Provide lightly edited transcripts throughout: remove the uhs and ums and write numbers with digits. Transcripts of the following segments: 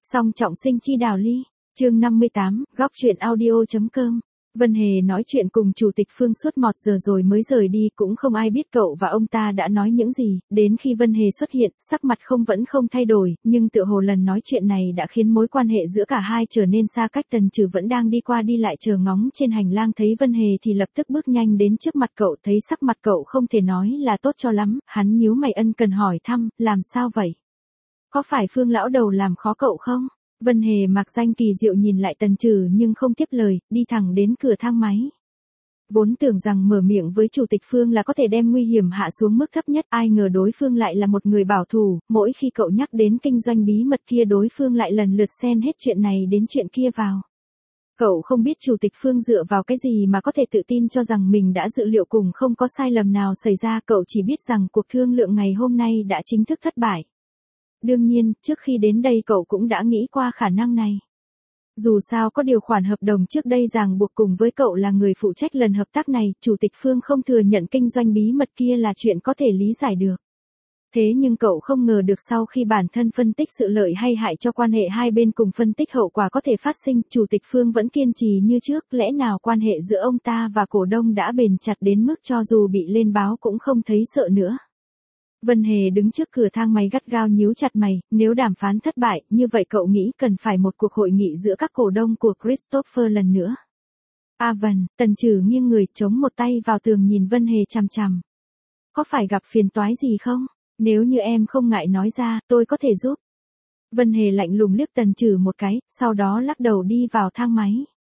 Song trọng sinh chi đào ly, chương 58, góc chuyện audio.com. Vân Hề nói chuyện cùng Chủ tịch Phương suốt 1 giờ rồi mới rời đi, cũng không ai biết cậu và ông ta đã nói những gì. Đến khi Vân Hề xuất hiện, sắc mặt vẫn không thay đổi, nhưng tựa hồ lần nói chuyện này đã khiến mối quan hệ giữa cả hai trở nên xa cách. Tần Trừ vẫn đang đi qua đi lại chờ ngóng trên hành lang, thấy Vân Hề thì lập tức bước nhanh đến trước mặt cậu. Thấy sắc mặt cậu không thể nói là tốt cho lắm, hắn nhíu mày ân cần hỏi thăm, làm sao vậy? Có phải Phương lão đầu làm khó cậu không? Vân Hề mặc danh kỳ diệu nhìn lại Tần Trừ nhưng không tiếp lời, đi thẳng đến cửa thang máy. Vốn tưởng rằng mở miệng với Chủ tịch Phương là có thể đem nguy hiểm hạ xuống mức thấp nhất, ai ngờ đối phương lại là một người bảo thủ, mỗi khi cậu nhắc đến kinh doanh bí mật kia đối phương lại lần lượt xen hết chuyện này đến chuyện kia vào. Cậu không biết Chủ tịch Phương dựa vào cái gì mà có thể tự tin cho rằng mình đã dự liệu cùng không có sai lầm nào xảy ra, cậu chỉ biết rằng cuộc thương lượng ngày hôm nay đã chính thức thất bại. Đương nhiên, trước khi đến đây cậu cũng đã nghĩ qua khả năng này. Dù sao có điều khoản hợp đồng trước đây ràng buộc cùng với cậu là người phụ trách lần hợp tác này, Chủ tịch Phương không thừa nhận kinh doanh bí mật kia là chuyện có thể lý giải được. Thế nhưng cậu không ngờ được sau khi bản thân phân tích sự lợi hay hại cho quan hệ hai bên cùng phân tích hậu quả có thể phát sinh, Chủ tịch Phương vẫn kiên trì như trước, lẽ nào quan hệ giữa ông ta và cổ đông đã bền chặt đến mức cho dù bị lên báo cũng không thấy sợ nữa. Vân Hề đứng trước cửa thang máy gắt gao nhíu chặt mày, nếu đàm phán thất bại, như vậy cậu nghĩ cần phải một cuộc hội nghị giữa các cổ đông của Christopher lần nữa. Vân, Tần Trừ nghiêng người chống một tay vào tường nhìn Vân Hề chằm chằm. Có phải gặp phiền toái gì không? Nếu như em không ngại nói ra, tôi có thể giúp. Vân Hề lạnh lùng liếc Tần Trừ một cái, sau đó lắc đầu đi vào thang máy.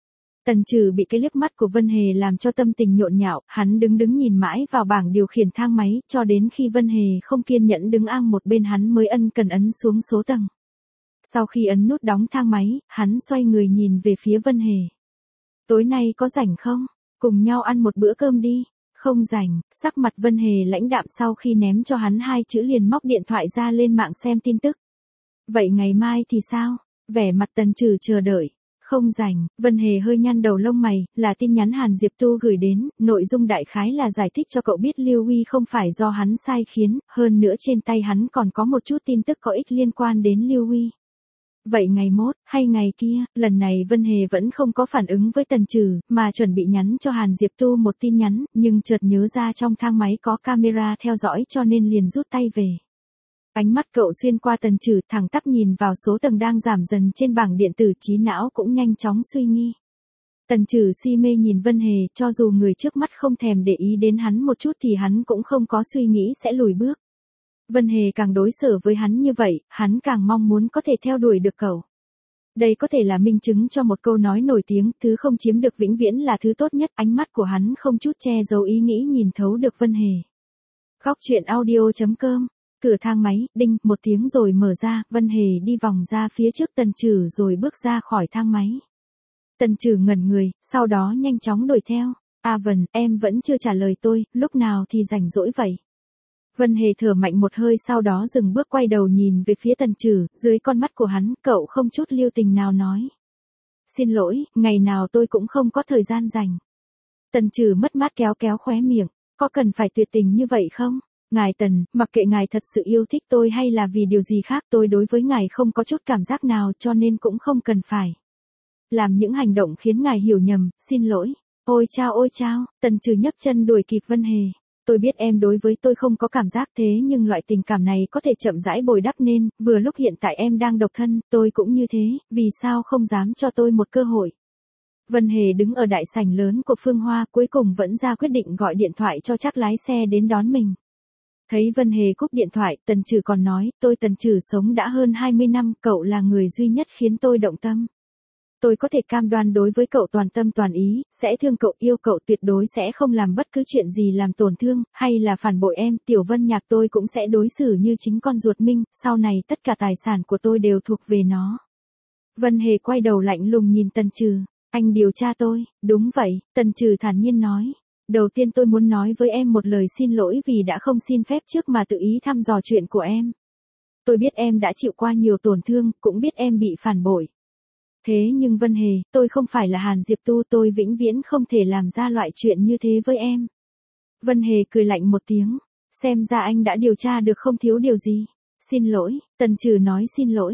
Tần Trừ bị cái liếc mắt của Vân Hề làm cho tâm tình nhộn nhạo, hắn đứng nhìn mãi vào bảng điều khiển thang máy, cho đến khi Vân Hề không kiên nhẫn đứng ang một bên hắn mới ân cần ấn xuống số tầng. Sau khi ấn nút đóng thang máy, hắn xoay người nhìn về phía Vân Hề. Tối nay có rảnh không? Cùng nhau ăn một bữa cơm đi. Không rảnh, sắc mặt Vân Hề lãnh đạm sau khi ném cho hắn 2 chữ liền móc điện thoại ra lên mạng xem tin tức. Vậy ngày mai thì sao? Vẻ mặt Tần Trừ chờ đợi. Không rảnh, Vân Hề hơi nhăn đầu lông mày, là tin nhắn Hàn Diệp Tu gửi đến, nội dung đại khái là giải thích cho cậu biết Lưu Huy không phải do hắn sai khiến, hơn nữa trên tay hắn còn có một chút tin tức có ích liên quan đến Lưu Huy. Vậy ngày mốt, hay ngày kia, lần này Vân Hề vẫn không có phản ứng với Tần Trừ, mà chuẩn bị nhắn cho Hàn Diệp Tu một tin nhắn, nhưng chợt nhớ ra trong thang máy có camera theo dõi cho nên liền rút tay về. Ánh mắt cậu xuyên qua Tần Trừ thẳng tắp nhìn vào số tầng đang giảm dần trên bảng điện tử, trí não cũng nhanh chóng suy nghi. Tần Trừ si mê nhìn Vân Hề, cho dù người trước mắt không thèm để ý đến hắn một chút thì hắn cũng không có suy nghĩ sẽ lùi bước. Vân Hề càng đối xử với hắn như vậy, hắn càng mong muốn có thể theo đuổi được cậu. Đây có thể là minh chứng cho một câu nói nổi tiếng, thứ không chiếm được vĩnh viễn là thứ tốt nhất. Ánh mắt của hắn không chút che giấu ý nghĩ nhìn thấu được Vân Hề. Góc chuyện audio.com. Cửa thang máy, đinh, một tiếng rồi mở ra, Vân Hề đi vòng ra phía trước Tần Trừ rồi bước ra khỏi thang máy. Tần Trừ ngẩn người, sau đó nhanh chóng đuổi theo. Vân, em vẫn chưa trả lời tôi, lúc nào thì rảnh rỗi vậy? Vân Hề thở mạnh một hơi sau đó dừng bước quay đầu nhìn về phía Tần Trừ, dưới con mắt của hắn, cậu không chút lưu tình nào nói. Xin lỗi, ngày nào tôi cũng không có thời gian rảnh. Tần Trừ mất mát kéo khóe miệng, có cần phải tuyệt tình như vậy không? Ngài Tần, mặc kệ ngài thật sự yêu thích tôi hay là vì điều gì khác, tôi đối với ngài không có chút cảm giác nào cho nên cũng không cần phải làm những hành động khiến ngài hiểu nhầm, xin lỗi. Ôi chao, Tần Trừ nhấc chân đuổi kịp Vân Hề. Tôi biết em đối với tôi không có cảm giác thế nhưng loại tình cảm này có thể chậm rãi bồi đắp nên, vừa lúc hiện tại em đang độc thân, tôi cũng như thế, vì sao không dám cho tôi một cơ hội. Vân Hề đứng ở đại sảnh lớn của Phương Hoa, cuối cùng vẫn ra quyết định gọi điện thoại cho chắc lái xe đến đón mình. Thấy Vân Hề cúp điện thoại, Tần Trừ còn nói, tôi Tần Trừ sống đã hơn 20 năm, cậu là người duy nhất khiến tôi động tâm. Tôi có thể cam đoan đối với cậu toàn tâm toàn ý, sẽ thương cậu, yêu cậu, tuyệt đối sẽ không làm bất cứ chuyện gì làm tổn thương, hay là phản bội em. Tiểu Vân Nhạc tôi cũng sẽ đối xử như chính con ruột mình, sau này tất cả tài sản của tôi đều thuộc về nó. Vân Hề quay đầu lạnh lùng nhìn Tần Trừ, anh điều tra tôi, đúng vậy, Tần Trừ thản nhiên nói. Đầu tiên tôi muốn nói với em một lời xin lỗi vì đã không xin phép trước mà tự ý thăm dò chuyện của em. Tôi biết em đã chịu qua nhiều tổn thương, cũng biết em bị phản bội. Thế nhưng Vân Hề, tôi không phải là Hàn Diệp Tu, tôi vĩnh viễn không thể làm ra loại chuyện như thế với em. Vân Hề cười lạnh một tiếng, xem ra anh đã điều tra được không thiếu điều gì. Xin lỗi, Tần Trừ nói xin lỗi.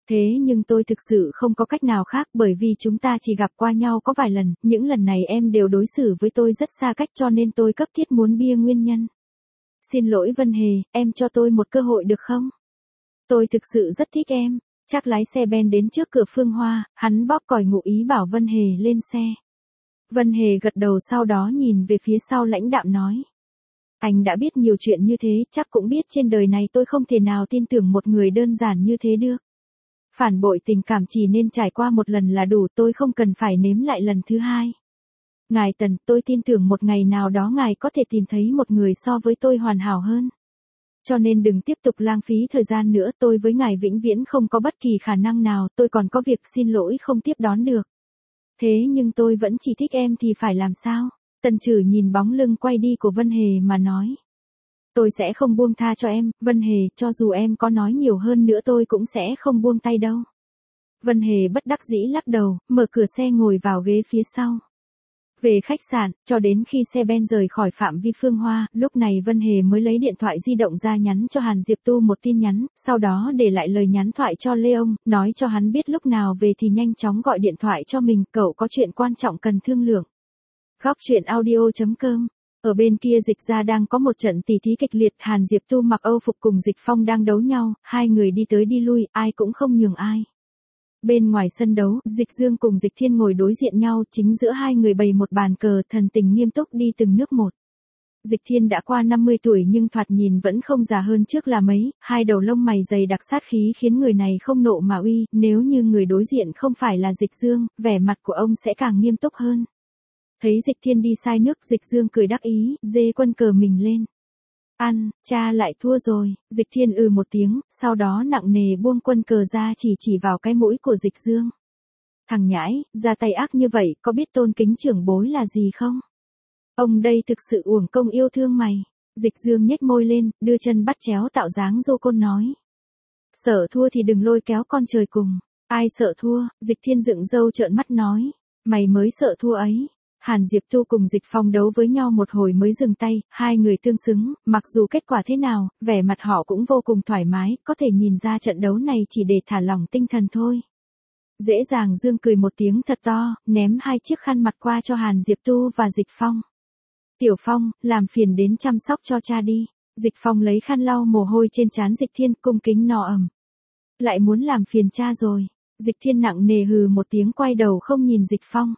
Thế nhưng tôi thực sự không có cách nào khác bởi vì chúng ta chỉ gặp qua nhau có vài lần, những lần này em đều đối xử với tôi rất xa cách cho nên tôi cấp thiết muốn bia nguyên nhân. Xin lỗi Vân Hề, em cho tôi một cơ hội được không? Tôi thực sự rất thích em. Chắc lái xe Ben đến trước cửa Phương Hoa, hắn bóp còi ngụ ý bảo Vân Hề lên xe. Vân Hề gật đầu sau đó nhìn về phía sau lãnh đạm nói. Anh đã biết nhiều chuyện như thế, chắc cũng biết trên đời này tôi không thể nào tin tưởng một người đơn giản như thế được. Phản bội tình cảm chỉ nên trải qua một lần là đủ, tôi không cần phải nếm lại lần thứ hai. Ngài Tần, tôi tin tưởng một ngày nào đó ngài có thể tìm thấy một người so với tôi hoàn hảo hơn. Cho nên đừng tiếp tục lãng phí thời gian nữa, tôi với ngài vĩnh viễn không có bất kỳ khả năng nào, tôi còn có việc xin lỗi không tiếp đón được. Thế nhưng tôi vẫn chỉ thích em thì phải làm sao? Tần Trử nhìn bóng lưng quay đi của Vân Hề mà nói. Tôi sẽ không buông tha cho em, Vân Hề, cho dù em có nói nhiều hơn nữa tôi cũng sẽ không buông tay đâu. Vân Hề bất đắc dĩ lắc đầu, mở cửa xe ngồi vào ghế phía sau. Về khách sạn, cho đến khi xe Ben rời khỏi phạm vi Phương Hoa, lúc này Vân Hề mới lấy điện thoại di động ra nhắn cho Hàn Diệp Tu một tin nhắn, sau đó để lại lời nhắn thoại cho Leon, nói cho hắn biết lúc nào về thì nhanh chóng gọi điện thoại cho mình, cậu có chuyện quan trọng cần thương lượng. Góc truyện audio.com. Ở bên kia Dịch Gia đang có một trận tỉ thí kịch liệt, Hàn Diệp Tu mặc Âu phục cùng Dịch Phong đang đấu nhau, hai người đi tới đi lui, ai cũng không nhường ai. Bên ngoài sân đấu, Dịch Dương cùng Dịch Thiên ngồi đối diện nhau, chính giữa hai người bày một bàn cờ, thần tình nghiêm túc đi từng nước một. Dịch Thiên đã qua 50 tuổi nhưng thoạt nhìn vẫn không già hơn trước là mấy, hai đầu lông mày dày đặc sát khí khiến người này không nộ mà uy, nếu như người đối diện không phải là Dịch Dương, vẻ mặt của ông sẽ càng nghiêm túc hơn. Thấy Dịch Thiên đi sai nước, Dịch Dương cười đắc ý, dê quân cờ mình lên. Ăn, cha lại thua rồi, Dịch Thiên một tiếng, sau đó nặng nề buông quân cờ ra chỉ vào cái mũi của Dịch Dương. Thằng nhãi, ra tay ác như vậy, có biết tôn kính trưởng bối là gì không? Ông đây thực sự uổng công yêu thương mày. Dịch Dương nhếch môi lên, đưa chân bắt chéo tạo dáng rô côn nói. Sợ thua thì đừng lôi kéo con trời cùng. Ai sợ thua, Dịch Thiên dựng râu trợn mắt nói. Mày mới sợ thua ấy. Hàn Diệp Tu cùng Dịch Phong đấu với nhau một hồi mới dừng tay, hai người tương xứng, mặc dù kết quả thế nào, vẻ mặt họ cũng vô cùng thoải mái, có thể nhìn ra trận đấu này chỉ để thả lỏng tinh thần thôi. Dễ dàng Dương cười một tiếng thật to, ném hai chiếc khăn mặt qua cho Hàn Diệp Tu và Dịch Phong. Tiểu Phong, làm phiền đến chăm sóc cho cha đi. Dịch Phong lấy khăn lau mồ hôi trên trán Dịch Thiên, cung kính no ẩm. Lại muốn làm phiền cha rồi. Dịch Thiên nặng nề hừ một tiếng quay đầu không nhìn Dịch Phong.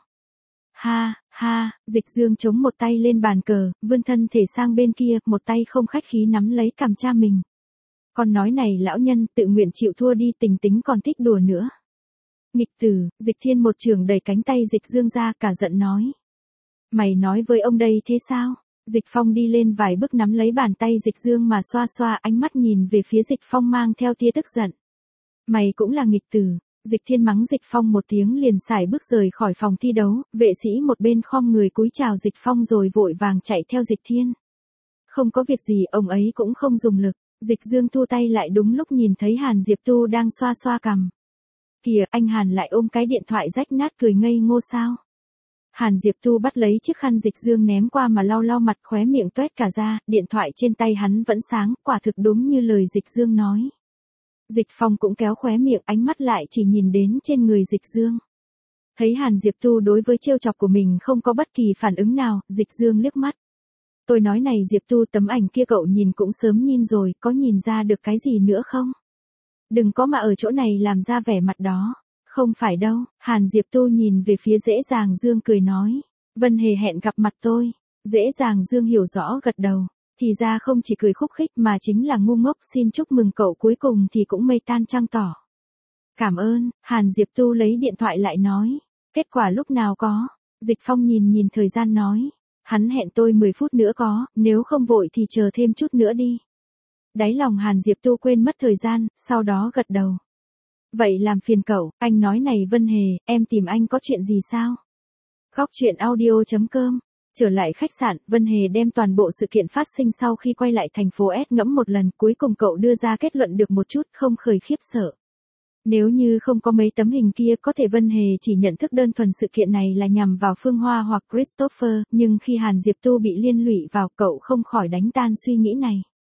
Ha, ha, Dịch Dương chống một tay lên bàn cờ, vươn thân thể sang bên kia, một tay không khách khí nắm lấy cằm cha mình. Con nói này lão nhân, tự nguyện chịu thua đi, tình tính còn thích đùa nữa. Nghịch tử, Dịch Thiên một trường đẩy cánh tay Dịch Dương ra, cả giận nói. Mày nói với ông đây thế sao? Dịch Phong đi lên vài bước nắm lấy bàn tay Dịch Dương mà xoa xoa, ánh mắt nhìn về phía Dịch Phong mang theo tia tức giận. Mày cũng là nghịch tử. Dịch Thiên mắng Dịch Phong một tiếng liền sải bước rời khỏi phòng thi đấu, vệ sĩ một bên khom người cúi chào Dịch Phong rồi vội vàng chạy theo Dịch Thiên. Không có việc gì, ông ấy cũng không dùng lực. Dịch Dương thu tay lại đúng lúc nhìn thấy Hàn Diệp Tu đang xoa xoa cằm. Kìa, anh Hàn lại ôm cái điện thoại rách nát cười ngây ngô sao? Hàn Diệp Tu bắt lấy chiếc khăn Dịch Dương ném qua mà lau lau mặt, khóe miệng toét cả ra, điện thoại trên tay hắn vẫn sáng, quả thực đúng như lời Dịch Dương nói. Dịch Phong cũng kéo khóe miệng, ánh mắt lại chỉ nhìn đến trên người Dịch Dương. Thấy Hàn Diệp Tu đối với trêu chọc của mình không có bất kỳ phản ứng nào, Dịch Dương liếc mắt. Tôi nói này Diệp Tu, tấm ảnh kia cậu nhìn cũng sớm nhìn rồi, có nhìn ra được cái gì nữa không? Đừng có mà ở chỗ này làm ra vẻ mặt đó. Không phải đâu, Hàn Diệp Tu nhìn về phía Dễ Dàng Dương cười nói. Vân Hề hẹn gặp mặt tôi. Dễ Dàng Dương hiểu rõ gật đầu. Thì ra không chỉ cười khúc khích mà chính là ngu ngốc, xin chúc mừng cậu, cuối cùng thì cũng mây tan trăng tỏ. Cảm ơn, Hàn Diệp Tu lấy điện thoại lại nói. Kết quả lúc nào có? Dịch Phong nhìn thời gian nói. Hắn hẹn tôi 10 phút nữa có, nếu không vội thì chờ thêm chút nữa đi. Đáy lòng Hàn Diệp Tu quên mất thời gian, sau đó gật đầu. Vậy làm phiền cậu, anh nói này Vân Hề, em tìm anh có chuyện gì sao? Góc truyện audio.com. Trở lại khách sạn, Vân Hề đem toàn bộ sự kiện phát sinh sau khi quay lại thành phố S ngẫm một lần, cuối cùng cậu đưa ra kết luận được một chút, không khởi khiếp sợ. Nếu như không có mấy tấm hình kia có thể Vân Hề chỉ nhận thức đơn thuần sự kiện này là nhằm vào Phương Hoa hoặc Christopher, nhưng khi Hàn Diệp Tu bị liên lụy vào, cậu không khỏi đánh tan suy nghĩ này.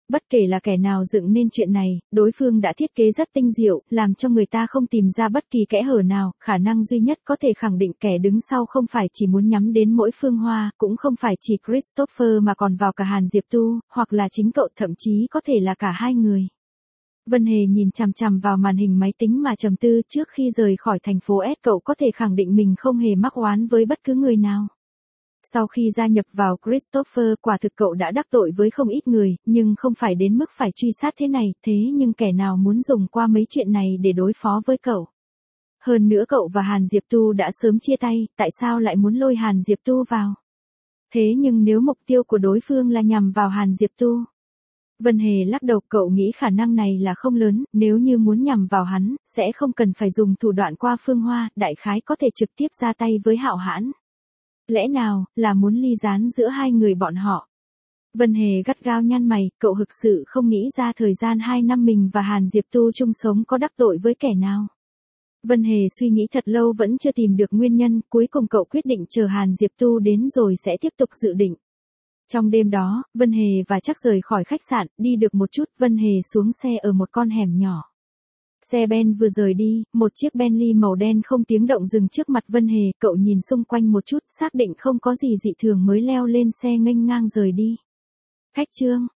Bất kể là kẻ nào dựng nên chuyện này, đối phương đã thiết kế rất tinh diệu, làm cho người ta không tìm ra bất kỳ kẽ hở nào, khả năng duy nhất có thể khẳng định kẻ đứng sau không phải chỉ muốn nhắm đến mỗi Phương Hoa, cũng không phải chỉ Christopher mà còn vào cả Hàn Diệp Tu, hoặc là chính cậu, thậm chí có thể là cả hai người. Vân Hề nhìn chằm chằm vào màn hình máy tính mà trầm tư. Trước khi rời khỏi thành phố S, cậu có thể khẳng định mình không hề mắc oán với bất cứ người nào. Sau khi gia nhập vào Christopher, quả thực cậu đã đắc tội với không ít người, nhưng không phải đến mức phải truy sát thế này, thế nhưng kẻ nào muốn dùng qua mấy chuyện này để đối phó với cậu. Hơn nữa cậu và Hàn Diệp Tu đã sớm chia tay, tại sao lại muốn lôi Hàn Diệp Tu vào? Thế nhưng nếu mục tiêu của đối phương là nhằm vào Hàn Diệp Tu? Vân Hề lắc đầu, cậu nghĩ khả năng này là không lớn, nếu như muốn nhằm vào hắn, sẽ không cần phải dùng thủ đoạn qua Phương Hoa, đại khái có thể trực tiếp ra tay với Hạo Hãn. Lẽ nào, là muốn ly gián giữa hai người bọn họ? Vân Hề gắt gao nhăn mày, cậu thực sự không nghĩ ra thời gian 2 năm mình và Hàn Diệp Tu chung sống có đắc tội với kẻ nào. Vân Hề suy nghĩ thật lâu vẫn chưa tìm được nguyên nhân, cuối cùng cậu quyết định chờ Hàn Diệp Tu đến rồi sẽ tiếp tục dự định. Trong đêm đó, Vân Hề và Trác rời khỏi khách sạn, đi được một chút, Vân Hề xuống xe ở một con hẻm nhỏ. Xe Ben vừa rời đi, một chiếc Bentley màu đen không tiếng động dừng trước mặt Vân Hề, cậu nhìn xung quanh một chút, xác định không có gì dị thường mới leo lên xe nghênh ngang rời đi. Khách Trương,